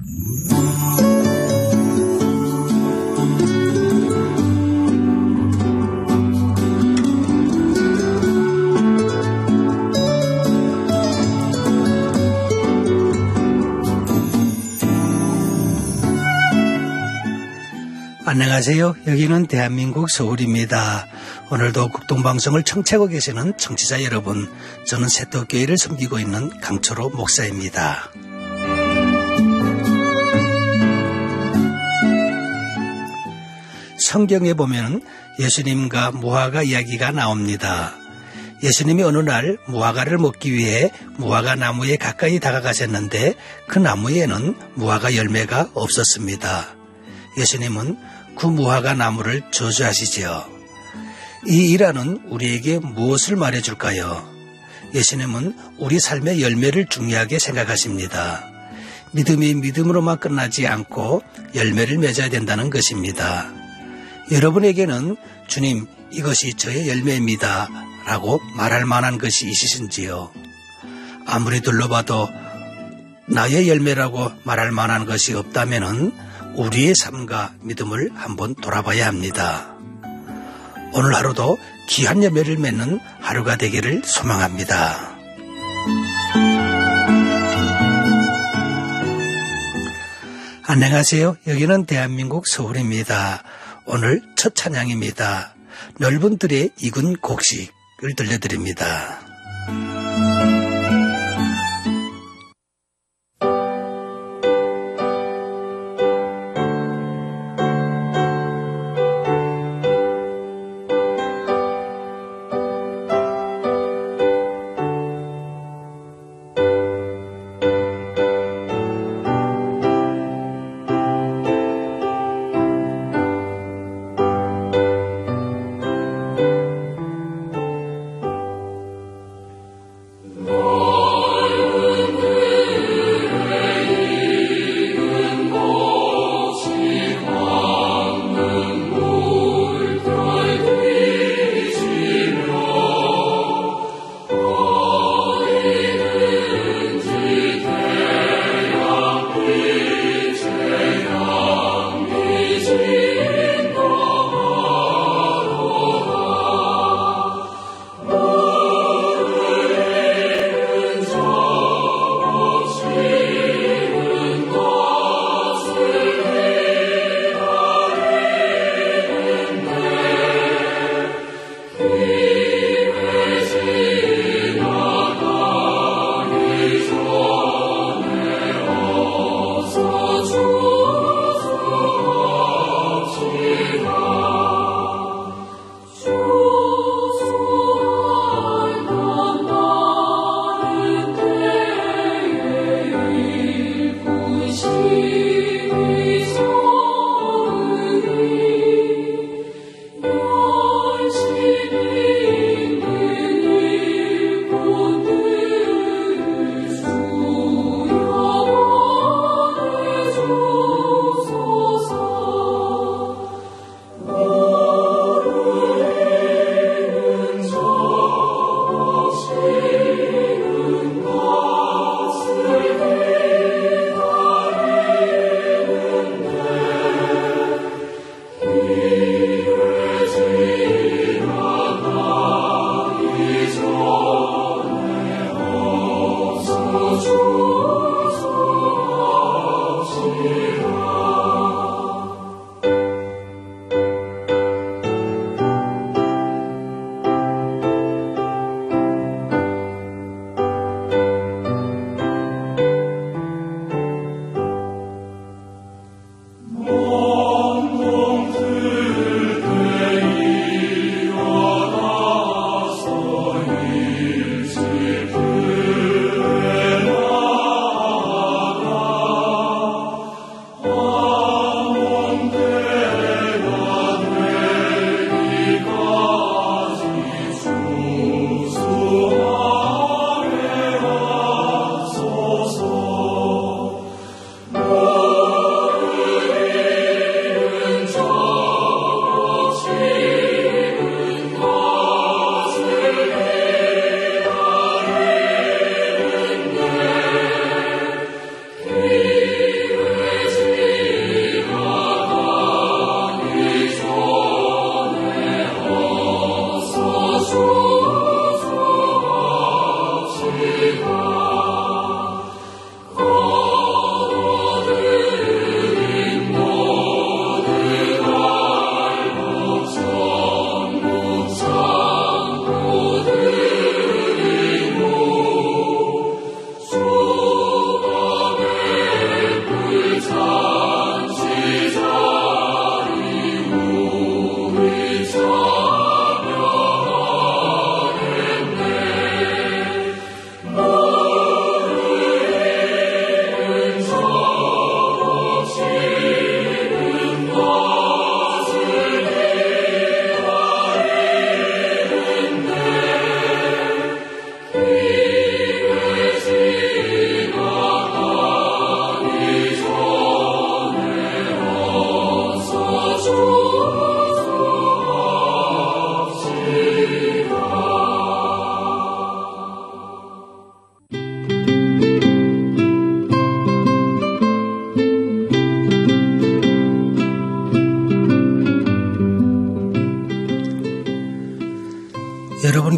안녕하세요. 여기는 대한민국 서울입니다. 오늘도 국동방송을 청취하고 계시는 청취자 여러분, 저는 새떡교회를 섬기고 있는 강철호 목사입니다. 성경에 보면 예수님과 무화과 이야기가 나옵니다. 예수님이 어느 날 무화과를 먹기 위해 무화과 나무에 가까이 다가가셨는데 그 나무에는 무화과 열매가 없었습니다. 예수님은 그 무화과 나무를 저주하시지요. 이 일화는 우리에게 무엇을 말해줄까요? 예수님은 우리 삶의 열매를 중요하게 생각하십니다. 믿음이 믿음으로만 끝나지 않고 열매를 맺어야 된다는 것입니다. 여러분에게는 주님, 이것이 저의 열매입니다 라고 말할 만한 것이 있으신지요? 아무리 둘러봐도 나의 열매라고 말할 만한 것이 없다면은 우리의 삶과 믿음을 한번 돌아봐야 합니다. 오늘 하루도 귀한 열매를 맺는 하루가 되기를 소망합니다. 안녕하세요. 여기는 대한민국 서울입니다. 오늘 첫 찬양입니다. 넓은 들의 익은 곡식을 들려드립니다.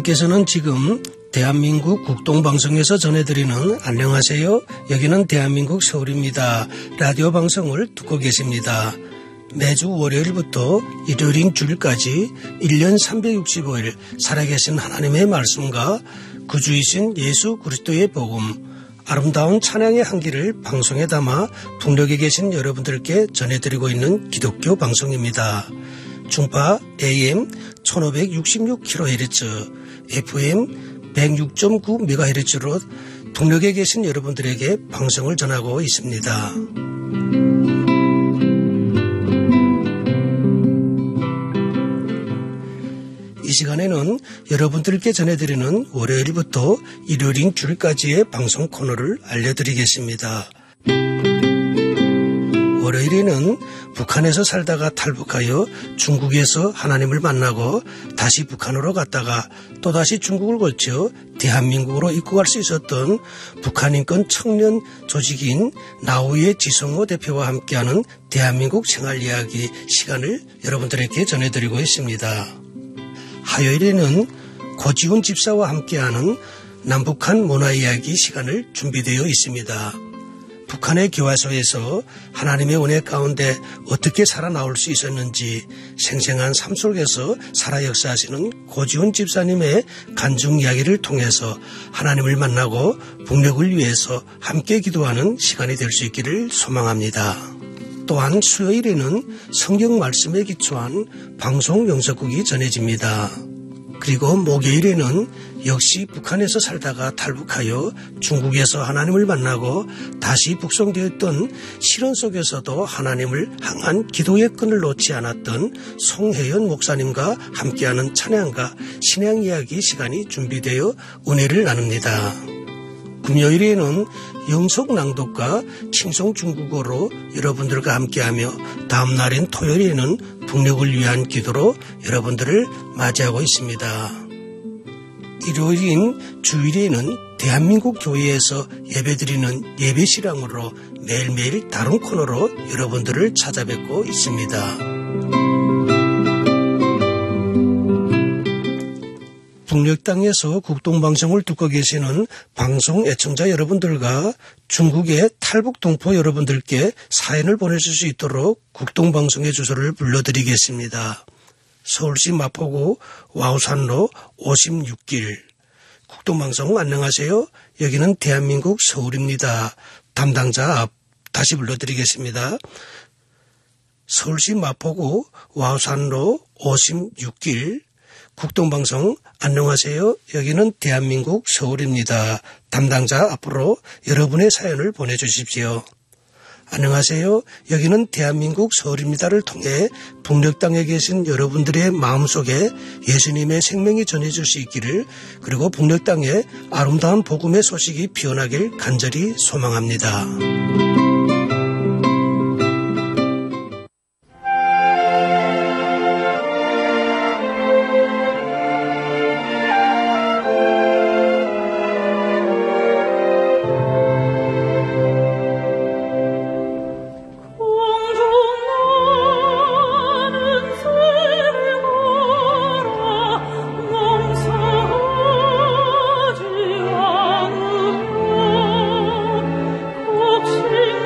여러분께서는 지금 대한민국 국동방송에서 전해드리는 안녕하세요. 여기는 대한민국 서울입니다. 라디오 방송을 듣고 계십니다. 매주 월요일부터 일요일인 주일까지 1년 365일 살아계신 하나님의 말씀과 구주이신 예수 그리스도의 복음, 아름다운 찬양의 향기를 방송에 담아 북녘에 계신 여러분들께 전해드리고 있는 기독교 방송입니다. 중파 AM 1566kHz, FM 106.9MHz로 북녘에 계신 여러분들에게 방송을 전하고 있습니다. 이 시간에는 여러분들께 전해드리는 월요일부터 일요일인 주일까지의 방송 코너를 알려드리겠습니다. 월요일에는 북한에서 살다가 탈북하여 중국에서 하나님을 만나고 다시 북한으로 갔다가 또다시 중국을 거쳐 대한민국으로 입국할 수 있었던 북한인권 청년 조직인 나우의 지성호 대표와 함께하는 대한민국 생활이야기 시간을 여러분들에게 전해드리고 있습니다. 화요일에는 고지훈 집사와 함께하는 남북한 문화이야기 시간을 준비되어 있습니다. 북한의 교화소에서 하나님의 은혜 가운데 어떻게 살아나올 수 있었는지 생생한 삶 속에서 살아 역사하시는 고지훈 집사님의 간증 이야기를 통해서 하나님을 만나고 북녘을 위해서 함께 기도하는 시간이 될 수 있기를 소망합니다. 또한 수요일에는 성경 말씀에 기초한 방송 영서국이 전해집니다. 그리고 목요일에는 역시 북한에서 살다가 탈북하여 중국에서 하나님을 만나고 다시 북송되었던 시련 속에서도 하나님을 향한 기도의 끈을 놓지 않았던 송혜연 목사님과 함께하는 찬양과 신앙 이야기 시간이 준비되어 은혜를 나눕니다. 금요일에는 영속 낭독과 칭송 중국어로 여러분들과 함께하며 다음 날인 토요일에는 북녘을 위한 기도로 여러분들을 맞이하고 있습니다. 일요일인 주일에는 대한민국 교회에서 예배드리는 예배시랑으로 매일매일 다른 코너로 여러분들을 찾아뵙고 있습니다. 북녘 땅에서 국동방송을 듣고 계시는 방송 애청자 여러분들과 중국의 탈북 동포 여러분들께 사연을 보내실 수 있도록 국동방송의 주소를 불러드리겠습니다. 서울시 마포구 와우산로 56길. 국동방송 안녕하세요. 여기는 대한민국 서울입니다. 담당자 앞 다시 불러드리겠습니다. 서울시 마포구 와우산로 56길. 국동방송 안녕하세요. 여기는 대한민국 서울입니다. 담당자 앞으로 여러분의 사연을 보내주십시오. 안녕하세요. 여기는 대한민국 서울입니다를 통해 북녘 땅에 계신 여러분들의 마음속에 예수님의 생명이 전해질 수 있기를, 그리고 북녘 땅에 아름다운 복음의 소식이 피어나길 간절히 소망합니다. sing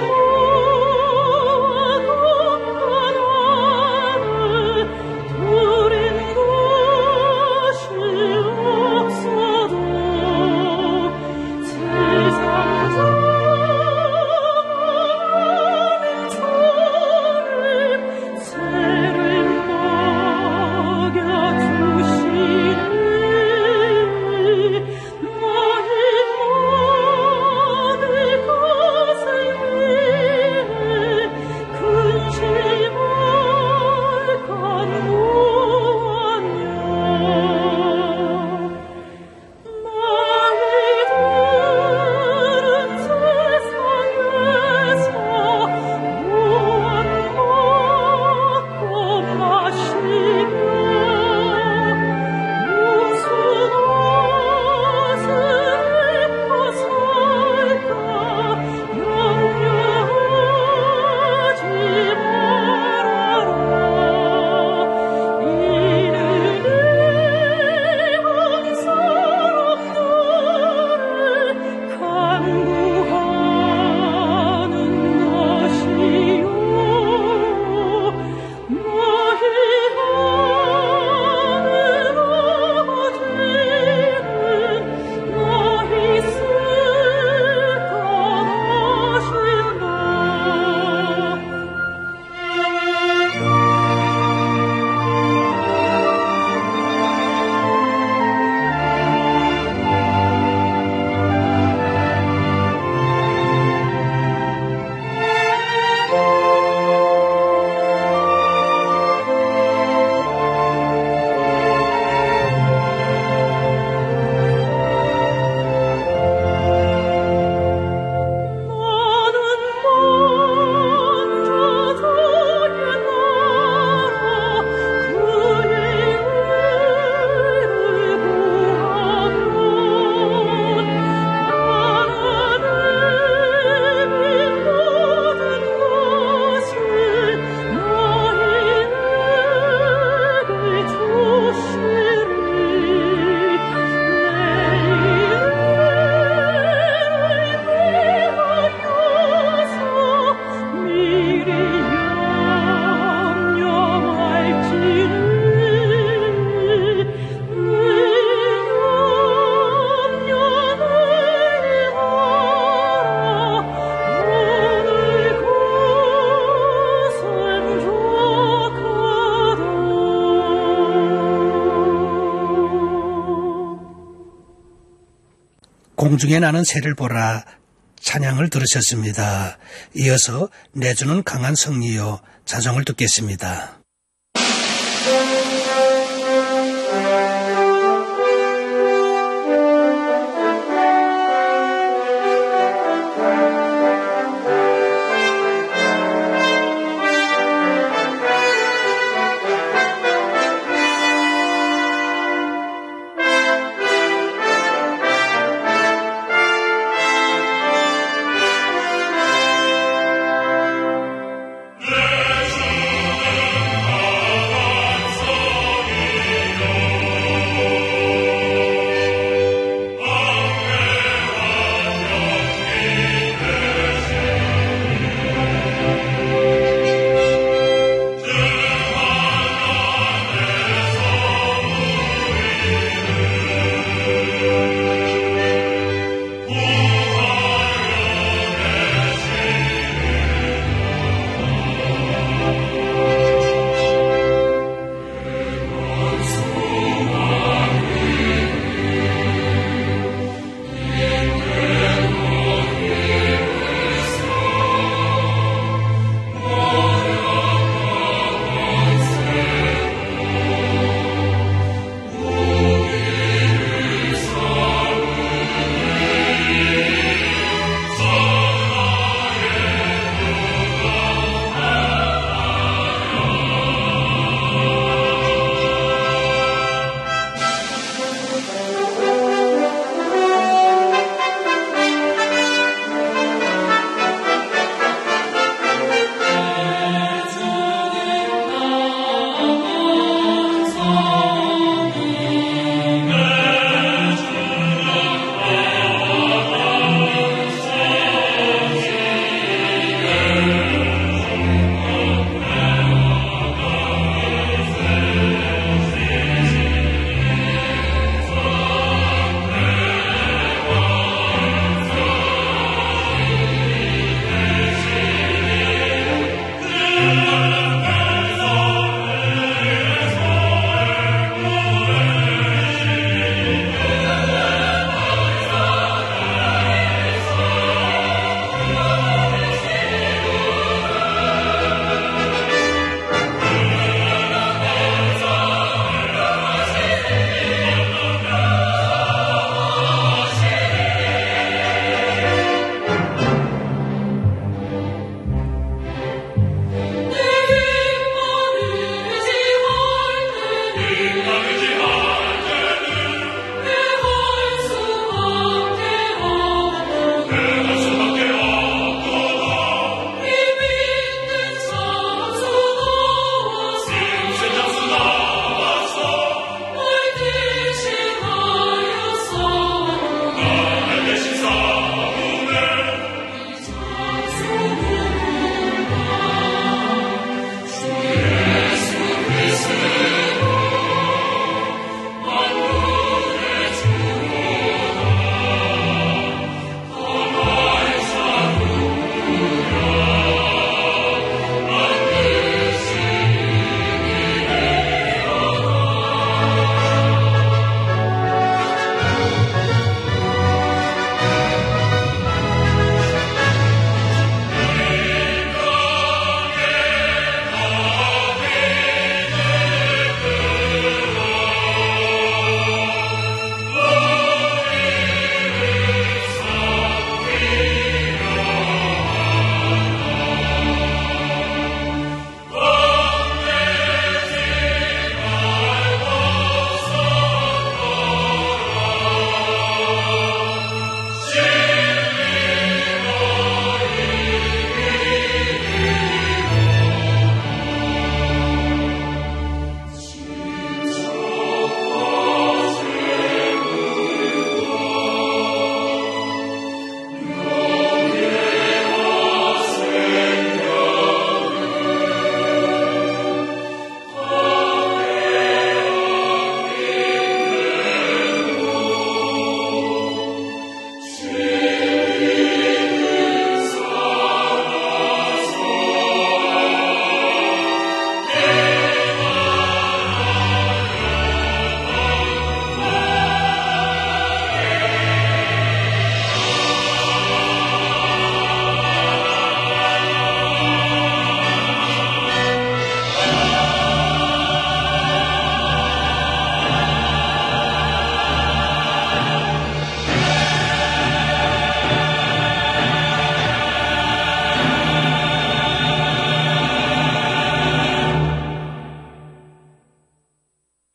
공중에 나는 새를 보라 찬양을 들으셨습니다. 이어서 내주는 강한 성리요 찬송을 듣겠습니다.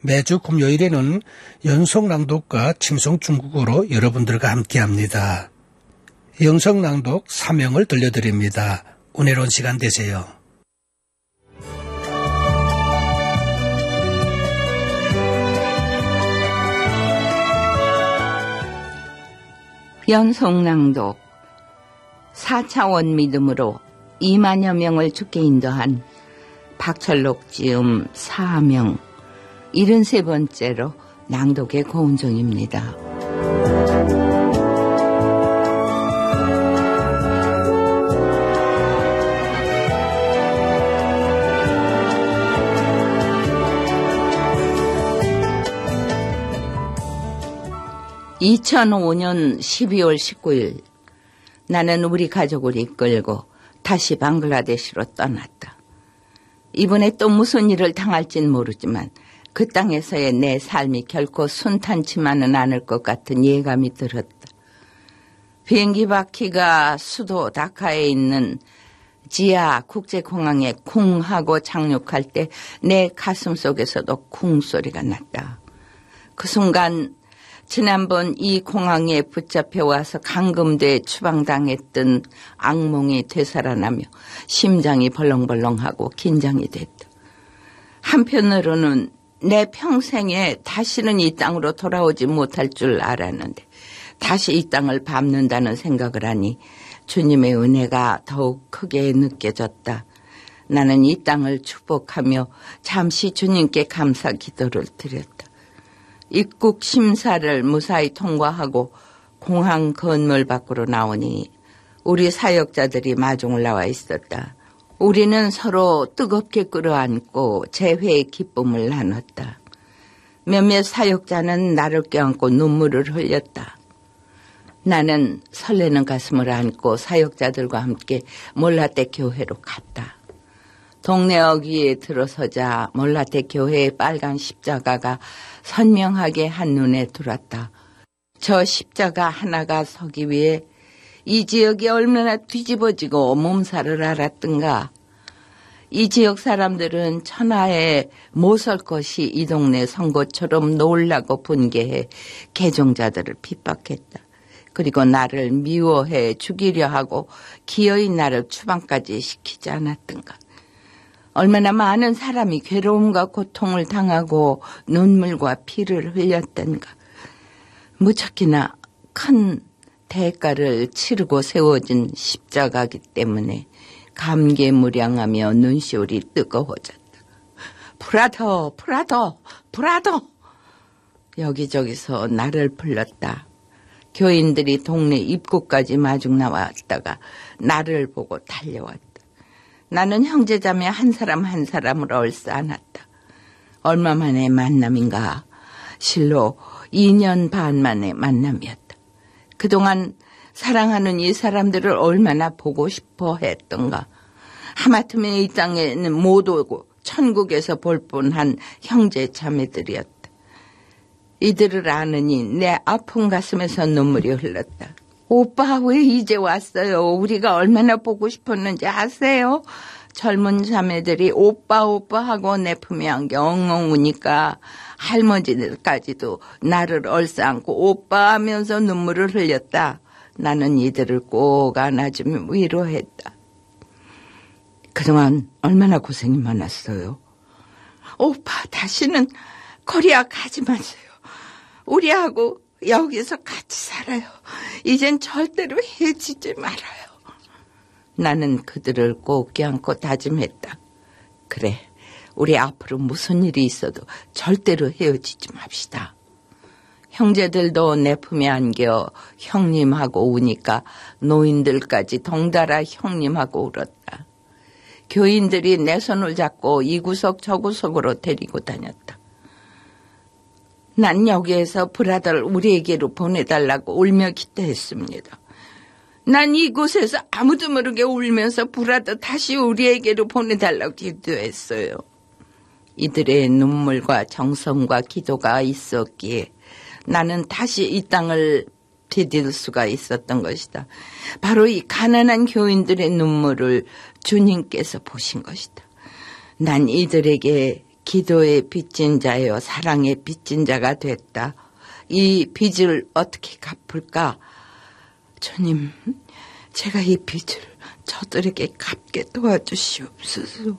매주 금요일에는 연속낭독과 칭송 중국어로 여러분들과 함께합니다. 영성낭독 3명을 들려드립니다. 은혜로운 시간 되세요. 연속낭독 4차원 믿음으로 2만여 명을 주께 인도한 박철록 지음 4명 73번째로 낭독의 고은종입니다. (2005년 12월 19일) 나는 우리 가족을 이끌고 다시 방글라데시로 떠났다. 이번에 또 무슨 일을 당할진 모르지만 그 땅에서의 내 삶이 결코 순탄치만은 않을 것 같은 예감이 들었다. 비행기 바퀴가 수도 다카에 있는 지하 국제공항에 쿵 하고 착륙할 때 내 가슴 속에서도 쿵 소리가 났다. 그 순간 지난번 이 공항에 붙잡혀 와서 감금돼 추방당했던 악몽이 되살아나며 심장이 벌렁벌렁하고 긴장이 됐다. 한편으로는 내 평생에 다시는 이 땅으로 돌아오지 못할 줄 알았는데 다시 이 땅을 밟는다는 생각을 하니 주님의 은혜가 더욱 크게 느껴졌다. 나는 이 땅을 축복하며 잠시 주님께 감사 기도를 드렸다. 입국 심사를 무사히 통과하고 공항 건물 밖으로 나오니 우리 사역자들이 마중을 나와 있었다. 우리는 서로 뜨겁게 끌어안고 재회의 기쁨을 나눴다. 몇몇 사역자는 나를 껴안고 눈물을 흘렸다. 나는 설레는 가슴을 안고 사역자들과 함께 몰라떼 교회로 갔다. 동네역 위에 들어서자 몰라떼 교회의 빨간 십자가가 선명하게 한눈에 들어왔다. 저 십자가 하나가 서기 위해 이 지역이 얼마나 뒤집어지고 몸살을 앓았던가. 이 지역 사람들은 천하에 모설 것이 이 동네 선고처럼 놀라고 분개해 개종자들을 핍박했다. 그리고 나를 미워해 죽이려 하고 기어이 나를 추방까지 시키지 않았던가. 얼마나 많은 사람이 괴로움과 고통을 당하고 눈물과 피를 흘렸던가. 무척이나 큰 대가를 치르고 세워진 십자가이기 때문에 감개무량하며 눈시울이 뜨거워졌다. 브라더, 브라더, 브라더! 여기저기서 나를 불렀다. 교인들이 동네 입구까지 마중 나왔다가 나를 보고 달려왔다. 나는 형제자매 한 사람 한 사람을 얼싸안았다. 얼마 만의 만남인가. 실로 2년 반 만의 만남이었다. 그동안 사랑하는 이 사람들을 얼마나 보고 싶어 했던가. 하마터면 이 땅에는 못 오고 천국에서 볼 뻔한 형제 자매들이었다. 이들을 아느니 내 아픈 가슴에서 눈물이 흘렀다. 오빠 왜 이제 왔어요? 우리가 얼마나 보고 싶었는지 아세요? 젊은 자매들이 오빠 오빠 하고 내 품에 안겨 엉엉 우니까 할머니들까지도 나를 얼싸안고 오빠 하면서 눈물을 흘렸다. 나는 이들을 꼭 안아주며 위로했다. 그동안 얼마나 고생이 많았어요. 오빠 다시는 코리아 가지 마세요. 우리하고 여기서 같이 살아요. 이젠 절대로 헤어지지 말아요. 나는 그들을 꼭 껴안고 다짐했다. 그래, 우리 앞으로 무슨 일이 있어도 절대로 헤어지지 맙시다. 형제들도 내 품에 안겨 형님하고 우니까 노인들까지 덩달아 형님하고 울었다. 교인들이 내 손을 잡고 이 구석 저 구석으로 데리고 다녔다. 난 여기에서 브라더를 우리에게로 보내달라고 울며 기도했습니다. 난 이곳에서 아무도 모르게 울면서 브라더 다시 우리에게로 보내달라고 기도했어요. 이들의 눈물과 정성과 기도가 있었기에 나는 다시 이 땅을 디딜 수가 있었던 것이다. 바로 이 가난한 교인들의 눈물을 주님께서 보신 것이다. 난 이들에게 기도의 빚진 자여 사랑의 빚진 자가 됐다. 이 빚을 어떻게 갚을까? 주님, 제가 이 빚을 저들에게 갚게 도와주시옵소서.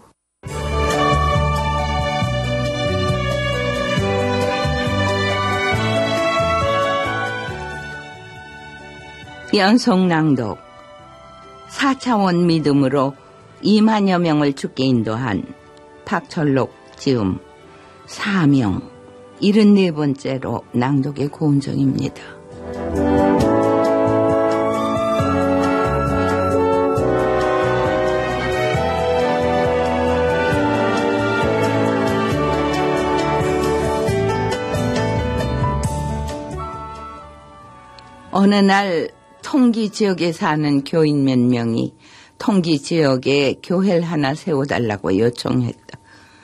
연속 낭독. 4차원 믿음으로 2만여 명을 죽게 인도한 박철록 지음 사명 74번째로 낭독의 고운정입니다. 어느 날 통기 지역에 사는 교인 몇 명이 통기 지역에 교회를 하나 세워달라고 요청했다.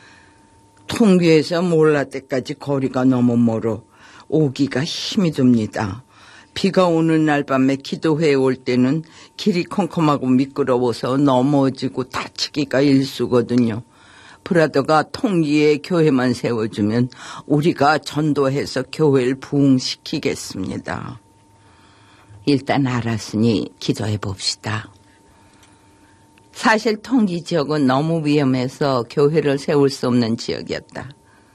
통기에서 몰라 때까지 거리가 너무 멀어 오기가 힘이 듭니다. 비가 오는 날 밤에 기도회에 올 때는 길이 컴컴하고 미끄러워서 넘어지고 다치기가 일쑤거든요. 브라더가 통기에 교회만 세워주면 우리가 전도해서 교회를 부흥시키겠습니다. 일단 알았으니 기도해 봅시다. 사실 통기 지역은 너무 위험해서 교회를 세울 수 없는 지역이었다.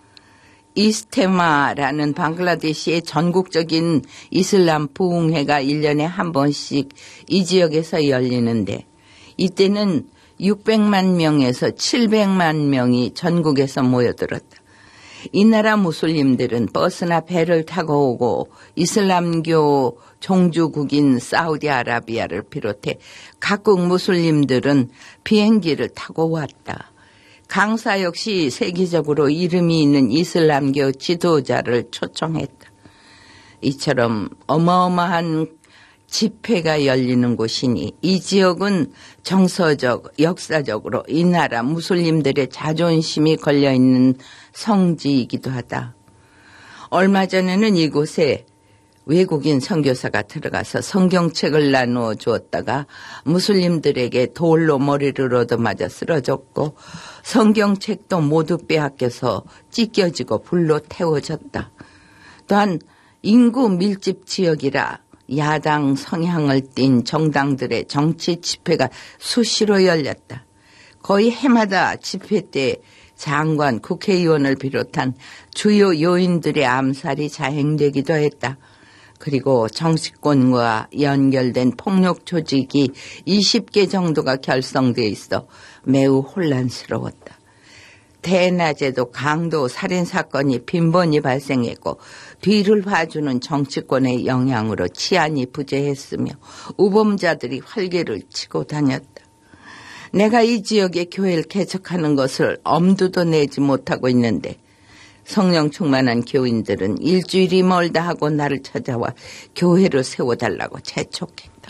이스테마라는 방글라데시의 전국적인 이슬람 부흥회가 1년에 한 번씩 이 지역에서 열리는데 이때는 600만 명에서 700만 명이 전국에서 모여들었다. 이 나라 무슬림들은 버스나 배를 타고 오고 이슬람교 종주국인 사우디아라비아를 비롯해 각국 무슬림들은 비행기를 타고 왔다. 강사 역시 세계적으로 이름이 있는 이슬람교 지도자를 초청했다. 이처럼 어마어마한 집회가 열리는 곳이니 이 지역은 정서적, 역사적으로 이 나라 무슬림들의 자존심이 걸려있는 성지이기도 하다. 얼마 전에는 이곳에 외국인 선교사가 들어가서 성경책을 나누어 주었다가 무슬림들에게 돌로 머리를 얻어맞아 쓰러졌고 성경책도 모두 빼앗겨서 찢겨지고 불로 태워졌다. 또한 인구 밀집 지역이라 야당 성향을 띤 정당들의 정치 집회가 수시로 열렸다. 거의 해마다 집회 때 장관, 국회의원을 비롯한 주요 요인들의 암살이 자행되기도 했다. 그리고 정치권과 연결된 폭력 조직이 20개 정도가 결성돼 있어 매우 혼란스러웠다. 대낮에도 강도 살인사건이 빈번히 발생했고 뒤를 봐주는 정치권의 영향으로 치안이 부재했으며 우범자들이 활개를 치고 다녔다. 내가 이 지역에 교회를 개척하는 것을 엄두도 내지 못하고 있는데 성령 충만한 교인들은 일주일이 멀다 하고 나를 찾아와 교회를 세워달라고 재촉했다.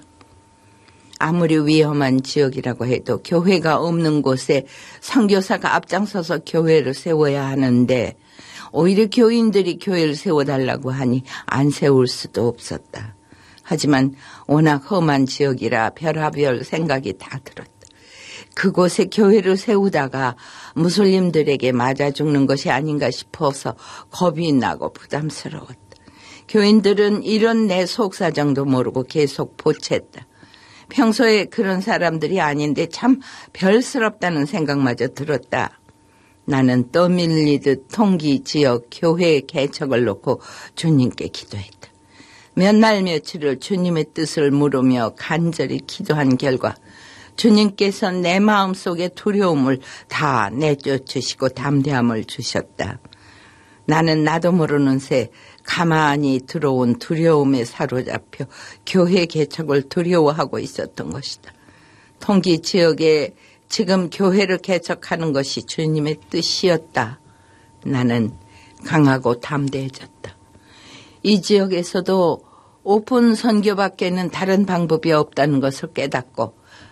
아무리 위험한 지역이라고 해도 교회가 없는 곳에 선교사가 앞장서서 교회를 세워야 하는데 오히려 교인들이 교회를 세워달라고 하니 안 세울 수도 없었다. 하지만 워낙 험한 지역이라 별하별 생각이 다 들었다. 그곳에 교회를 세우다가 무슬림들에게 맞아 죽는 것이 아닌가 싶어서 겁이 나고 부담스러웠다. 교인들은 이런 내 속사정도 모르고 계속 보챘다. 평소에 그런 사람들이 아닌데 참 별스럽다는 생각마저 들었다. 나는 떠밀리듯 통기 지역 교회 개척을 놓고 주님께 기도했다. 몇 날 며칠을 주님의 뜻을 물으며 간절히 기도한 결과 주님께서 내 마음속의 두려움을 다 내쫓으시고 담대함을 주셨다. 나는 나도 모르는 새 가만히 들어온 두려움에 사로잡혀 교회 개척을 두려워하고 있었던 것이다. 통기 지역에 지금 교회를 개척하는 것이 주님의 뜻이었다. 나는 강하고 담대해졌다. 이 지역에서도 오픈 선교밖에는 다른 방법이 없다는 것을 깨닫고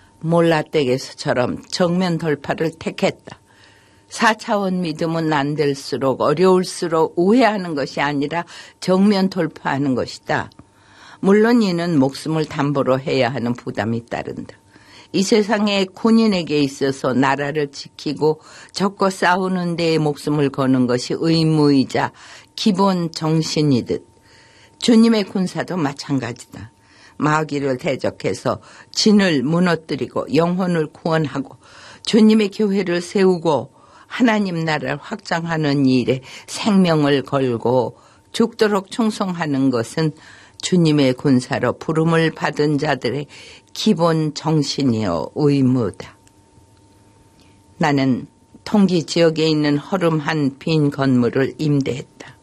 몰라떼게서처럼 정면 돌파를 택했다. 4차원 믿음은 안 될수록 어려울수록 우회하는 것이 아니라 정면 돌파하는 것이다. 물론 이는 목숨을 담보로 해야 하는 부담이 따른다. 이 세상에 군인에게 있어서 나라를 지키고 적과 싸우는 데에 목숨을 거는 것이 의무이자 기본 정신이듯 주님의 군사도 마찬가지다. 마귀를 대적해서 진을 무너뜨리고 영혼을 구원하고 주님의 교회를 세우고 하나님 나라를 확장하는 일에 생명을 걸고 죽도록 충성하는 것은 주님의 군사로 부름을 받은 자들의 기본 정신이요 의무다. 나는 통기 지역에 있는 허름한 빈 건물을 임대했다.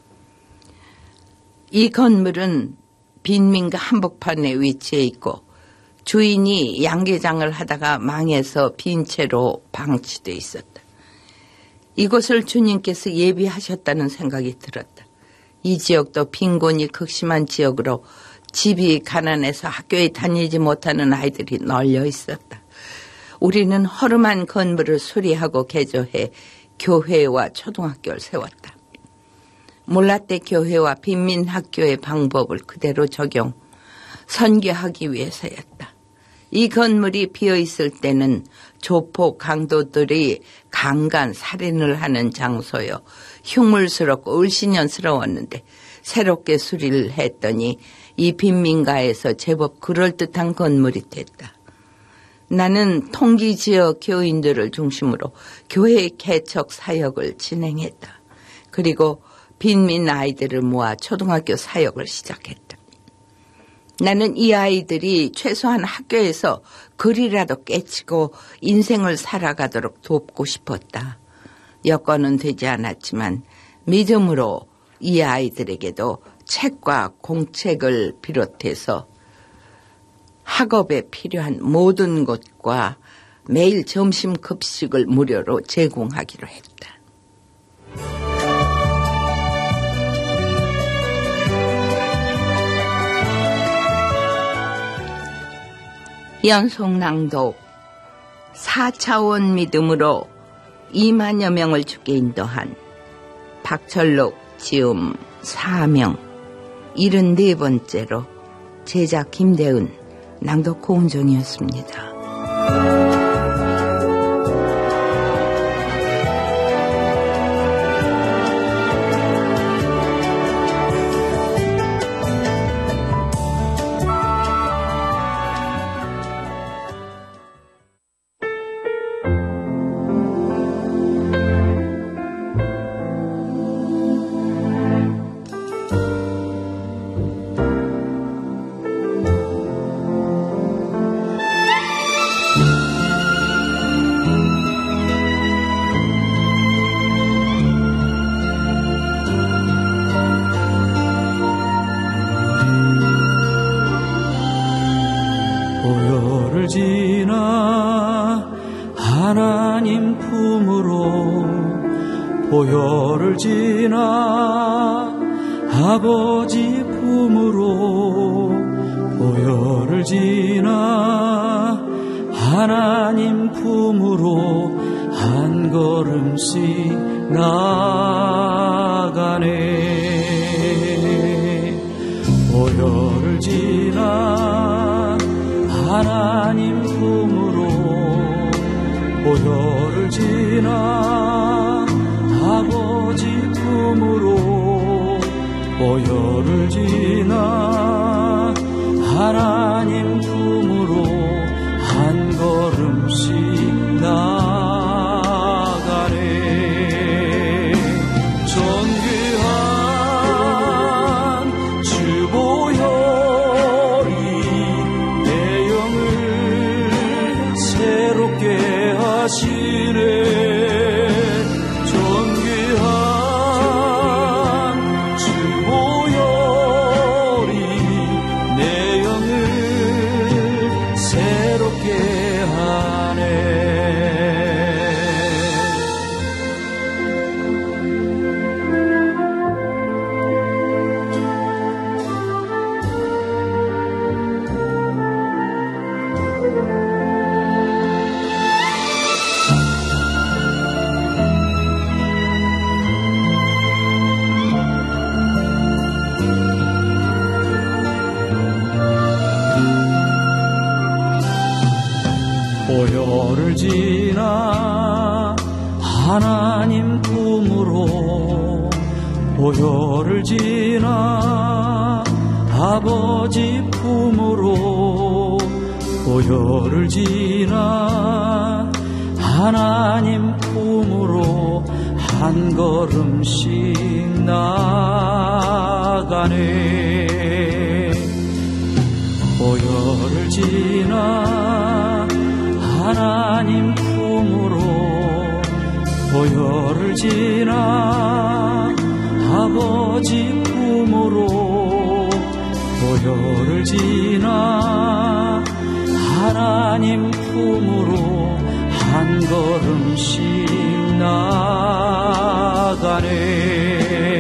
이 건물은 빈민가 한복판에 위치해 있고 주인이 양계장을 하다가 망해서 빈 채로 방치돼 있었다. 이곳을 주님께서 예비하셨다는 생각이 들었다. 이 지역도 빈곤이 극심한 지역으로 집이 가난해서 학교에 다니지 못하는 아이들이 널려 있었다. 우리는 허름한 건물을 수리하고 개조해 교회와 초등학교를 세웠다. 몰라떼 교회와 빈민학교의 방법을 그대로 적용, 선교하기 위해서였다. 이 건물이 비어있을 때는 조폭 강도들이 강간 살인을 하는 장소요. 흉물스럽고 을신연스러웠는데 새롭게 수리를 했더니 이 빈민가에서 제법 그럴듯한 건물이 됐다. 나는 통기지역 교인들을 중심으로 교회 개척 사역을 진행했다. 그리고 빈민 아이들을 모아 초등학교 사역을 시작했다. 나는 이 아이들이 최소한 학교에서 글이라도 깨치고 인생을 살아가도록 돕고 싶었다. 여건은 되지 않았지만 믿음으로 이 아이들에게도 책과 공책을 비롯해서 학업에 필요한 모든 것과 매일 점심 급식을 무료로 제공하기로 했다. 연속 낭독 4차원 믿음으로 2만여 명을 주께 인도한 박철록 지음 사명 74번째로 제작 김대은 낭독 고은정이었습니다. 보혈을 지나 하나님 품으로 보혈을 지나 아버지 품으로 보혈을 지나 하나님 품으로 한 걸음씩 나아가네. 보혈을 지나 하나님 품으로 보혈을 지나 아버지 품으로 보혈을 지나 하나님 품으로 한 걸음씩 나아가네. 존귀한 주 보혈이 내 영을 새롭게 하시네. 보혈을 지나 하나님 품으로 보혈을 지나 아버지 품으로 보혈을 지나 하나님 품으로 한 걸음씩 나가네. 보혈을 지나 하나님 품으로 보혈을 지나 아버지 품으로 보혈을 지나 하나님 품으로 한 걸음씩 나가네.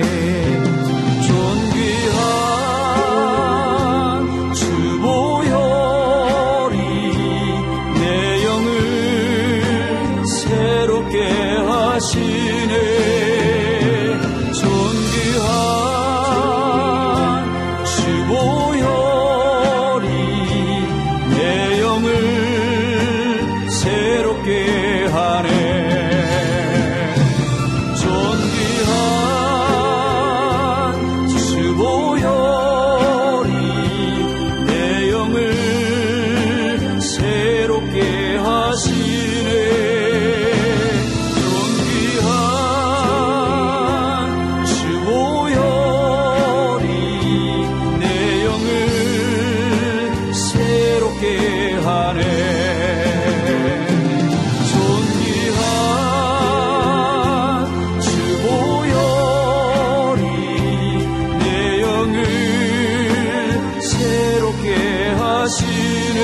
존귀한 주 보혈이 내 영을 새롭게 하시네. 존귀한 주 보혈이 내 영을 새롭게 하네. 존귀한 주 보혈이 내 영을 새롭게 하시네. 존귀한 주 보혈이 내 영을 새롭게 하네. 존귀한 주 보혈이 내 영을 새롭게 하시네.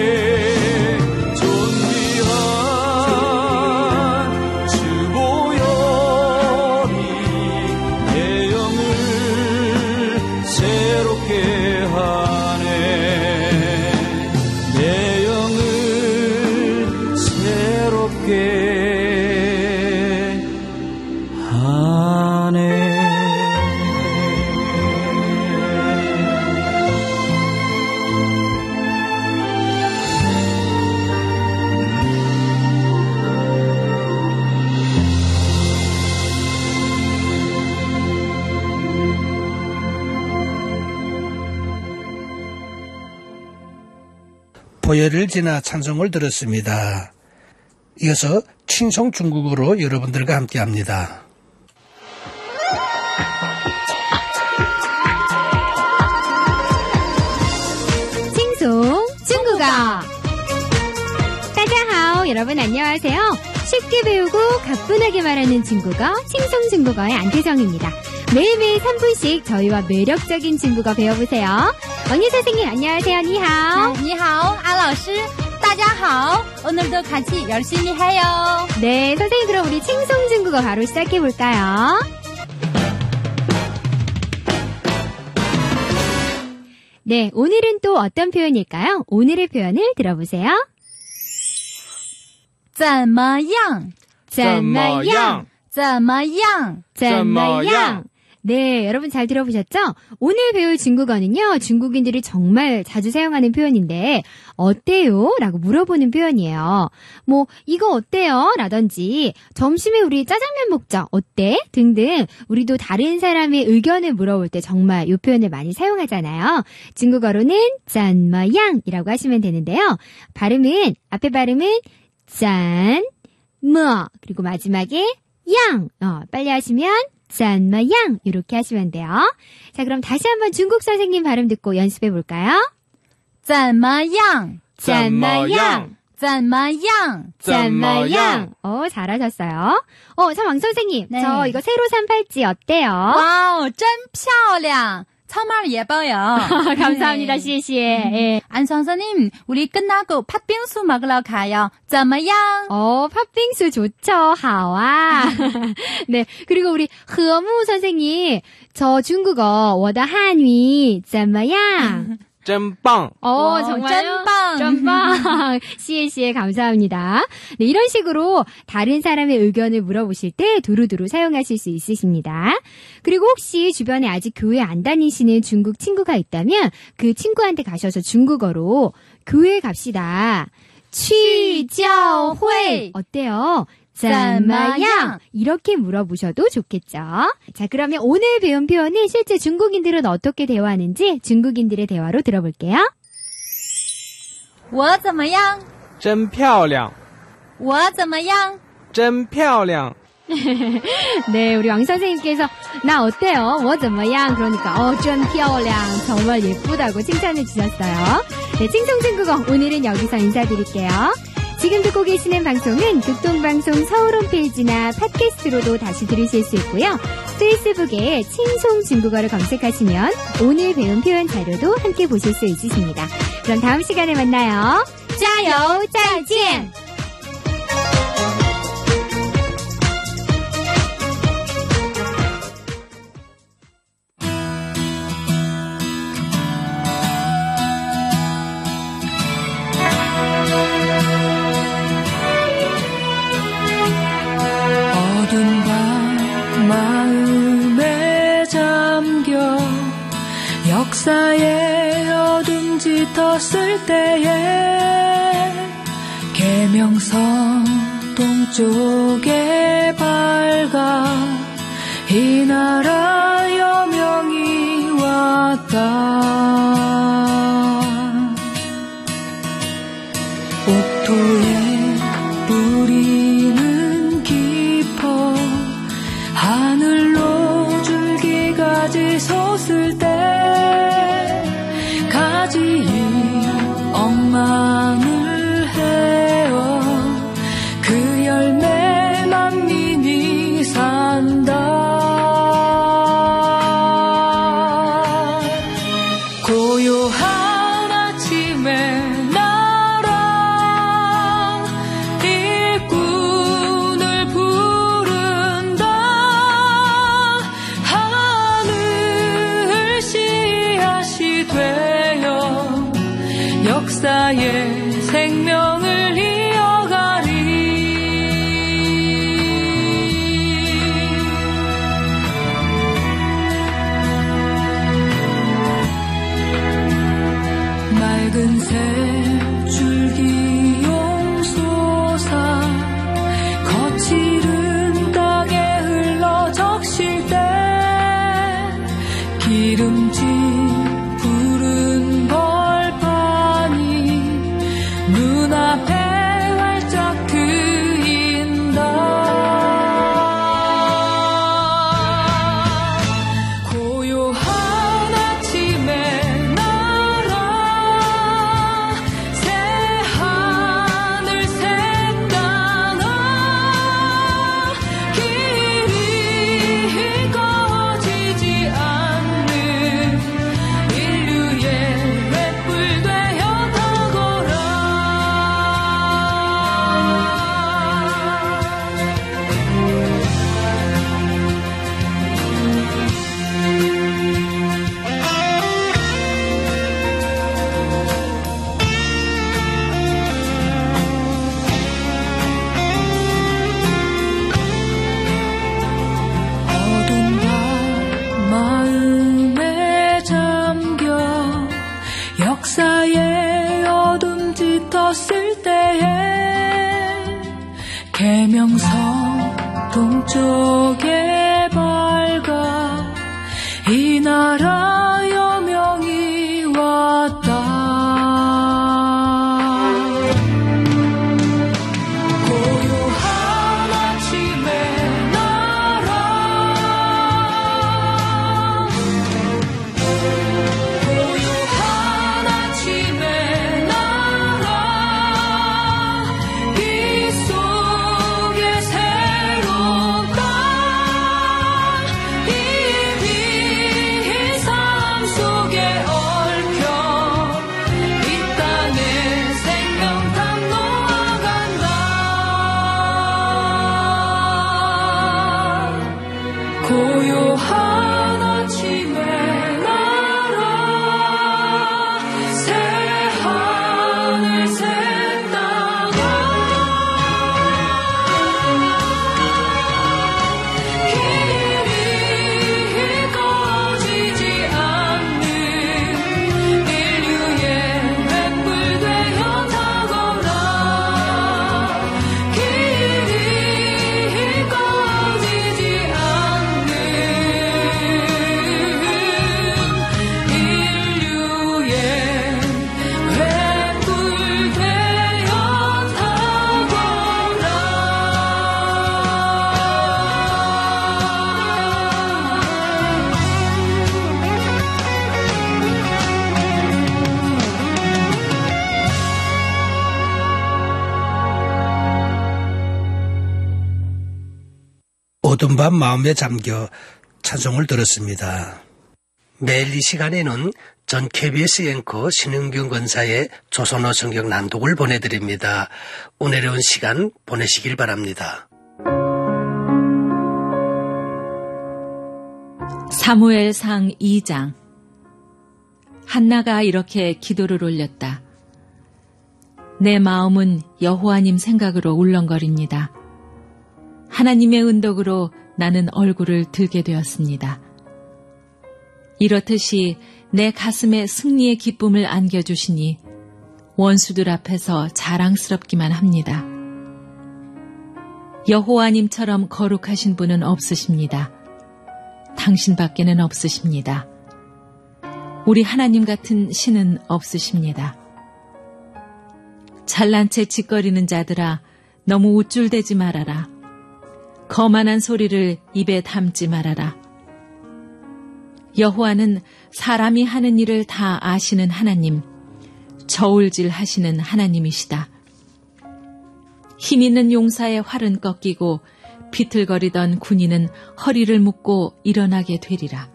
존귀한 주 보혈이 내 영을 새롭게 하네. 내 영을 새롭게 하네. 보혈을 지나 찬송을 들었습니다. 이어서 칭송 중국어로 여러분들과 함께합니다. 轻松 중국어. 大家好, 여러분 안녕하세요. 쉽게 배우고 가뿐하게 말하는 중국어, 칭송 중국어의 안태정입니다. 매일매일 3분씩 저희와 매력적인 중국어 배워보세요. 언니 선생님 안녕하세요. 니하오. 你好，安老师，大家好。오늘도 같이 열심히 해요. 네, 선생님 그럼 우리 칭송 중국어 바로 시작해볼까요? 네, 오늘은 또 어떤 표현일까요? 오늘의 표현을 들어보세요. 怎么样? 怎么样? 怎么样? 怎么样? 네, 여러분 잘 들어보셨죠? 오늘 배울 중국어는요, 중국인들이 정말 자주 사용하는 표현인데, 어때요? 라고 물어보는 표현이에요. 뭐, 이거 어때요? 라든지, 점심에 우리 짜장면 먹자. 어때? 등등, 우리도 다른 사람의 의견을 물어볼 때 정말 이 표현을 많이 사용하잖아요. 중국어로는 짠머양이라고 하시면 되는데요. 발음은, 앞에 발음은 짠, 뭐, 그리고 마지막에 양. 빨리 하시면 짠마양 이렇게 하시면 돼요. 자, 그럼 다시 한번 중국 선생님 발음 듣고 연습해 볼까요? 怎么样? 怎么样? 怎么样? 怎么样? 잘하셨어요. 자, 왕 선생님, 네. 저 이거 새로 산 팔찌 어때요? 와우, 真漂亮. 정말 예뻐요. 감사합니다, 네. 시에시에. 예. 안 선생님, 우리 끝나고 팥빙수 먹으러 가요. 怎么样? 팥빙수 좋죠. 하와. 네. 그리고 우리 허무 선생님, 저 중국어, 我的汉语怎么样? 真棒. 정말요? 쩐빵. 시에시에 감사합니다. 네, 이런 식으로 다른 사람의 의견을 물어보실 때 두루두루 사용하실 수 있으십니다. 그리고 혹시 주변에 아직 교회 안 다니시는 중국 친구가 있다면 그 친구한테 가셔서 중국어로 교회 갑시다. 취教会 어때요? 怎么样? 이렇게 물어보셔도 좋겠죠. 자, 그러면 오늘 배운 표현이 실제 중국인들은 어떻게 대화하는지 중국인들의 대화로 들어볼게요. 我怎么样? 真漂亮我怎么样? 真漂亮 네, 우리 왕 선생님께서 나 어때요? 我怎么样? 그러니까 真漂亮 정말 예쁘다고 칭찬해 주셨어요. 네, 칭송중국어 오늘은 여기서 인사드릴게요. 지금 듣고 계시는 방송은 극동방송 서울 홈페이지나 팟캐스트로도 다시 들으실 수 있고요. 페이스북에 칭송중국어를 검색하시면 오늘 배운 표현 자료도 함께 보실 수 있으십니다. 그럼 다음 시간에 만나요. 加油再见 어두운 밤 마음에 잠겨 역사의 어둠 짙었을 때에 계명성 동쪽에 밝아 이 나라 여명이 왔다. 옥토에 뿌리는 깊어 하늘로 줄기가지 솟을 때 가지 엉망을 헤어 그 열매 만민이 산다. 고요한 아침에 나라 일꾼을 부른다. 하늘 씨앗이 되어 역사의 생명을 이어가리. 맑은 새 줄기 용솟아 거칠은 땅에 흘러 적실 때 기름진 푸른 벌판이 눈앞에 활짝 트인다. 고요한 아침에 나라 새 하늘 새 땅아 길이 꺼지지 않는 인류의 횃불 되어 타거라. 어두운 밤 마음에 잠겨 역사의 어둠 짙었을 때에 계명성 동쪽에 밝아 이 나라 여명이 왔다. 고요한 아침에 나라 고요한 아침에 나라 빛 속에 새로운 땅 이미 산 모든 밤 마음에 잠겨 찬송을 들었습니다. 매일 이 시간에는 전 KBS 앵커 신은경 권사의 조선어 성경 낭독을 보내드립니다. 은혜로운 시간 보내시길 바랍니다. 사무엘상 2장. 한나가 이렇게 기도를 올렸다. 내 마음은 여호와님 생각으로 울렁거립니다. 하나님의 은덕으로 나는 얼굴을 들게 되었습니다. 이렇듯이 내 가슴에 승리의 기쁨을 안겨주시니 원수들 앞에서 자랑스럽기만 합니다. 여호와님처럼 거룩하신 분은 없으십니다. 당신밖에는 없으십니다. 우리 하나님 같은 신은 없으십니다. 잘난 채 짓거리는 자들아, 너무 우쭐대지 말아라. 거만한 소리를 입에 담지 말아라. 여호와는 사람이 하는 일을 다 아시는 하나님, 저울질 하시는 하나님이시다. 힘 있는 용사의 활은 꺾이고 비틀거리던 군인은 허리를 묶고 일어나게 되리라.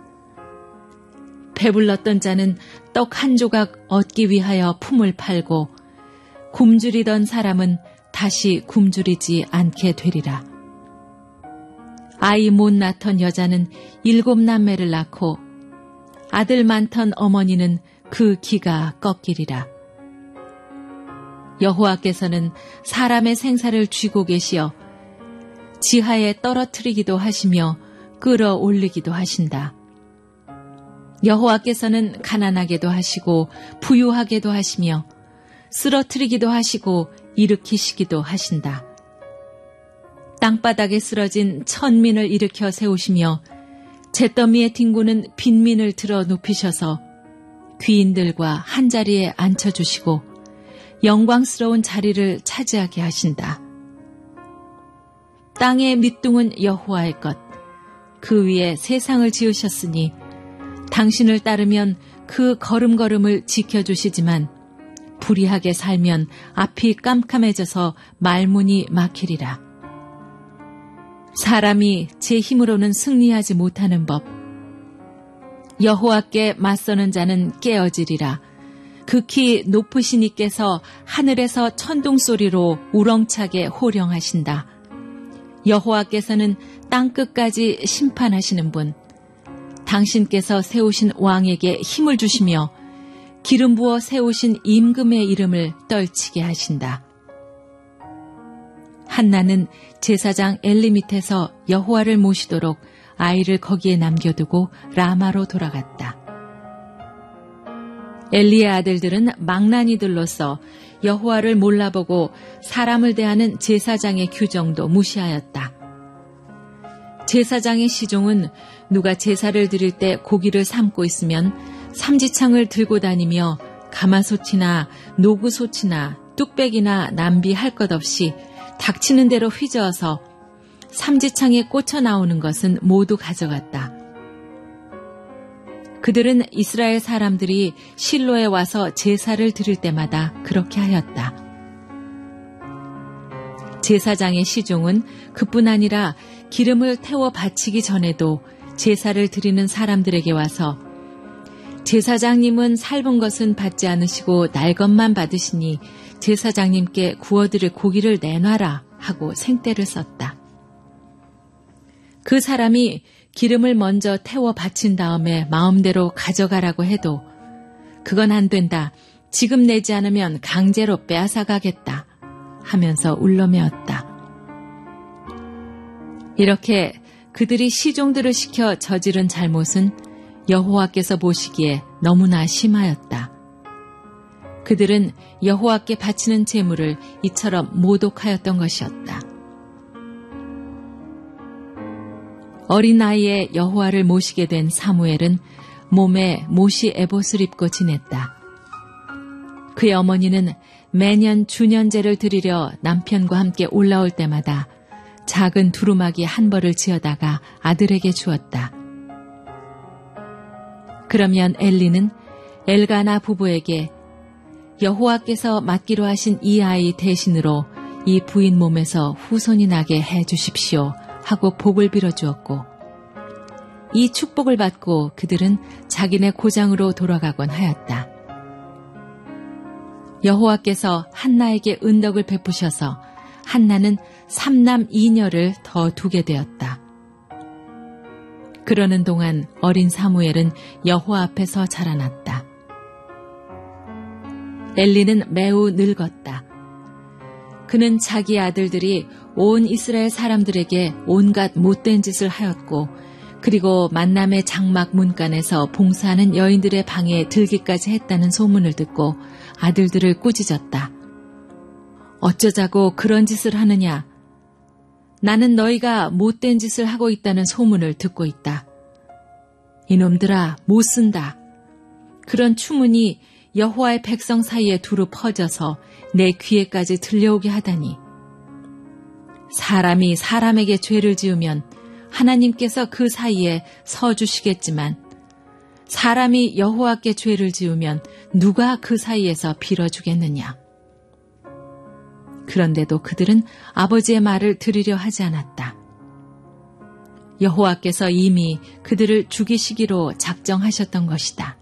배불렀던 자는 떡 한 조각 얻기 위하여 품을 팔고 굶주리던 사람은 다시 굶주리지 않게 되리라. 아이 못 낳던 여자는 7 남매를 낳고 아들 많던 어머니는 그 기가 꺾이리라. 여호와께서는 사람의 생사를 쥐고 계시어 지하에 떨어뜨리기도 하시며 끌어올리기도 하신다. 여호와께서는 가난하게도 하시고 부유하게도 하시며 쓰러뜨리기도 하시고 일으키시기도 하신다. 땅바닥에 쓰러진 천민을 일으켜 세우시며 잿더미에 뒹구는 빈민을 들어 눕히셔서 귀인들과 한자리에 앉혀주시고 영광스러운 자리를 차지하게 하신다. 땅의 밑둥은 여호와의 것, 그 위에 세상을 지으셨으니 당신을 따르면 그 걸음걸음을 지켜주시지만 불의하게 살면 앞이 깜깜해져서 말문이 막히리라. 사람이 제 힘으로는 승리하지 못하는 법. 여호와께 맞서는 자는 깨어지리라. 극히 높으신 이께서 하늘에서 천둥소리로 우렁차게 호령하신다. 여호와께서는 땅끝까지 심판하시는 분, 당신께서 세우신 왕에게 힘을 주시며 기름 부어 세우신 임금의 이름을 떨치게 하신다. 한나는 제사장 엘리 밑에서 여호와를 모시도록 아이를 거기에 남겨두고 라마로 돌아갔다. 엘리의 아들들은 망나니들로서 여호와를 몰라보고 사람을 대하는 제사장의 규정도 무시하였다. 제사장의 시종은 누가 제사를 드릴 때 고기를 삶고 있으면 삼지창을 들고 다니며 가마솥이나 노구솥이나 뚝배기나 남비 할 것 없이 닥치는 대로 휘저어서 삼지창에 꽂혀 나오는 것은 모두 가져갔다. 그들은 이스라엘 사람들이 실로에 와서 제사를 드릴 때마다 그렇게 하였다. 제사장의 시종은 그뿐 아니라 기름을 태워 바치기 전에도 제사를 드리는 사람들에게 와서 제사장님은 삶은 것은 받지 않으시고 날 것만 받으시니 제사장님께 구워드릴 고기를 내놔라 하고 생떼를 썼다. 그 사람이 기름을 먼저 태워 바친 다음에 마음대로 가져가라고 해도 그건 안 된다. 지금 내지 않으면 강제로 빼앗아가겠다 하면서 울러매었다. 이렇게 그들이 시종들을 시켜 저지른 잘못은 여호와께서 보시기에 너무나 심하였다. 그들은 여호와께 바치는 제물을 이처럼 모독하였던 것이었다. 어린 나이에 여호와를 모시게 된 사무엘은 몸에 모시 에봇을 입고 지냈다. 그의 어머니는 매년 주년제를 드리려 남편과 함께 올라올 때마다 작은 두루마기 한 벌을 지어다가 아들에게 주었다. 그러면 엘리는 엘가나 부부에게 여호와께서 맡기로 하신 이 아이 대신으로 이 부인 몸에서 후손이 나게 해 주십시오 하고 복을 빌어주었고 이 축복을 받고 그들은 자기네 고장으로 돌아가곤 하였다. 여호와께서 한나에게 은덕을 베푸셔서 한나는 3남 2녀를 더 두게 되었다. 그러는 동안 어린 사무엘은 여호와 앞에서 자라났다. 엘리는 매우 늙었다. 그는 자기 아들들이 온 이스라엘 사람들에게 온갖 못된 짓을 하였고 그리고 만남의 장막 문간에서 봉사하는 여인들의 방에 들기까지 했다는 소문을 듣고 아들들을 꾸짖었다. 어쩌자고 그런 짓을 하느냐? 나는 너희가 못된 짓을 하고 있다는 소문을 듣고 있다. 이놈들아, 못 쓴다. 그런 추문이 여호와의 백성 사이에 두루 퍼져서 내 귀에까지 들려오게 하다니. 사람이 사람에게 죄를 지으면 하나님께서 그 사이에 서주시겠지만 사람이 여호와께 죄를 지으면 누가 그 사이에서 빌어주겠느냐. 그런데도 그들은 아버지의 말을 들으려 하지 않았다. 여호와께서 이미 그들을 죽이시기로 작정하셨던 것이다.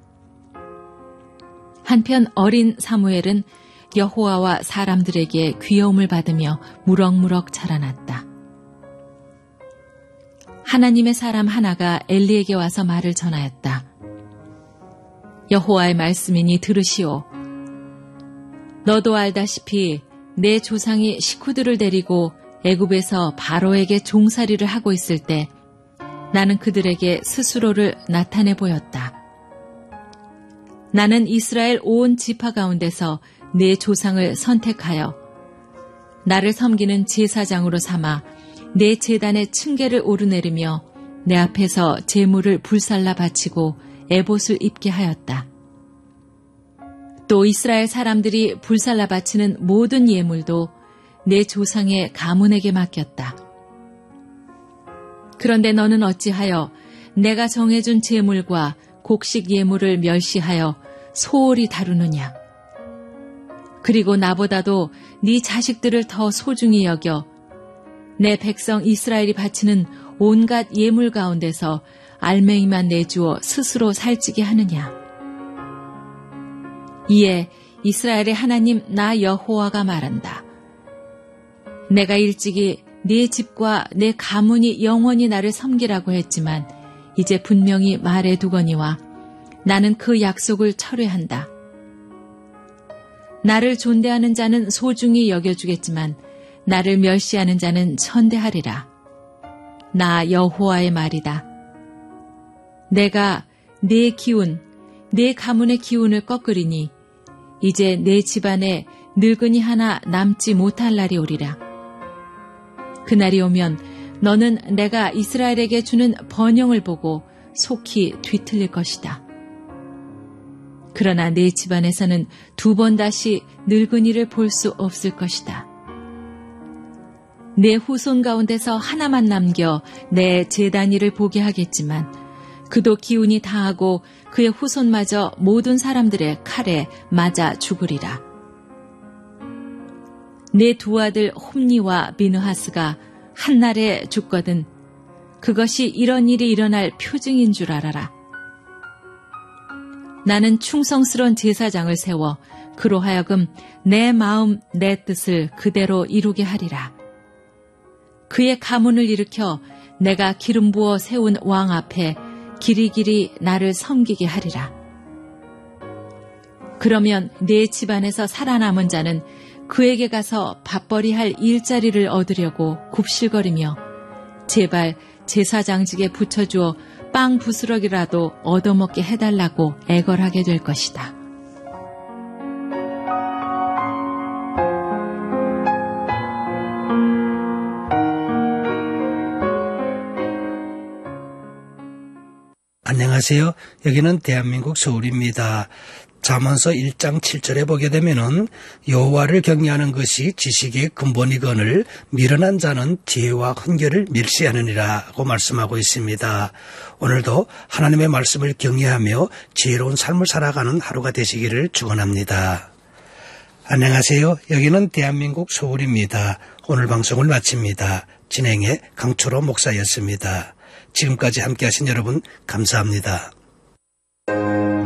한편 어린 사무엘은 여호와와 사람들에게 귀여움을 받으며 무럭무럭 자라났다. 하나님의 사람 하나가 엘리에게 와서 말을 전하였다. 여호와의 말씀이니 들으시오. 너도 알다시피 내 조상이 식구들을 데리고 애굽에서 바로에게 종살이를 하고 있을 때 나는 그들에게 스스로를 나타내 보였다. 나는 이스라엘 온 지파 가운데서 내 조상을 선택하여 나를 섬기는 제사장으로 삼아 내 제단의 층계를 오르내리며 내 앞에서 제물을 불살라 바치고 에봇을 입게 하였다. 또 이스라엘 사람들이 불살라 바치는 모든 예물도 내 조상의 가문에게 맡겼다. 그런데 너는 어찌하여 내가 정해준 제물과 곡식 예물을 멸시하여 소홀히 다루느냐? 그리고 나보다도 네 자식들을 더 소중히 여겨 내 백성 이스라엘이 바치는 온갖 예물 가운데서 알맹이만 내주어 스스로 살찌게 하느냐? 이에 이스라엘의 하나님 나 여호와가 말한다. 내가 일찍이 네 집과 내 가문이 영원히 나를 섬기라고 했지만 이제 분명히 말해두거니와 나는 그 약속을 철회한다. 나를 존대하는 자는 소중히 여겨주겠지만 나를 멸시하는 자는 천대하리라. 나 여호와의 말이다. 내가 내 기운, 내 가문의 기운을 꺾으리니 이제 내 집안에 늙은이 하나 남지 못할 날이 오리라. 그날이 오면 너는 내가 이스라엘에게 주는 번영을 보고 속히 뒤틀릴 것이다. 그러나 내 집안에서는 두 번 다시 늙은이를 볼 수 없을 것이다. 내 후손 가운데서 하나만 남겨 내 제단위를 보게 하겠지만 그도 기운이 다하고 그의 후손마저 모든 사람들의 칼에 맞아 죽으리라. 내 두 아들 홈니와 비느하스가 한날에 죽거든 그것이 이런 일이 일어날 표징인 줄 알아라. 나는 충성스러운 제사장을 세워 그로 하여금 내 마음 내 뜻을 그대로 이루게 하리라. 그의 가문을 일으켜 내가 기름 부어 세운 왕 앞에 길이길이 나를 섬기게 하리라. 그러면 내 집안에서 살아남은 자는 그에게 가서 밥벌이 할 일자리를 얻으려고 굽실거리며 제발 제사장직에 붙여주어 빵 부스러기라도 얻어먹게 해달라고 애걸하게 될 것이다. 안녕하세요. 여기는 대한민국 서울입니다. 잠언서 1장 7절에 보게 되면은 여호와를 경외하는 것이 지식의 근본이거늘 미련한 자는 지혜와 훈계를 멸시하느니라고 말씀하고 있습니다. 오늘도 하나님의 말씀을 경외하며 지혜로운 삶을 살아가는 하루가 되시기를 축원합니다. 안녕하세요. 여기는 대한민국 서울입니다. 오늘 방송을 마칩니다. 진행의 강초로 목사였습니다. 지금까지 함께 하신 여러분 감사합니다.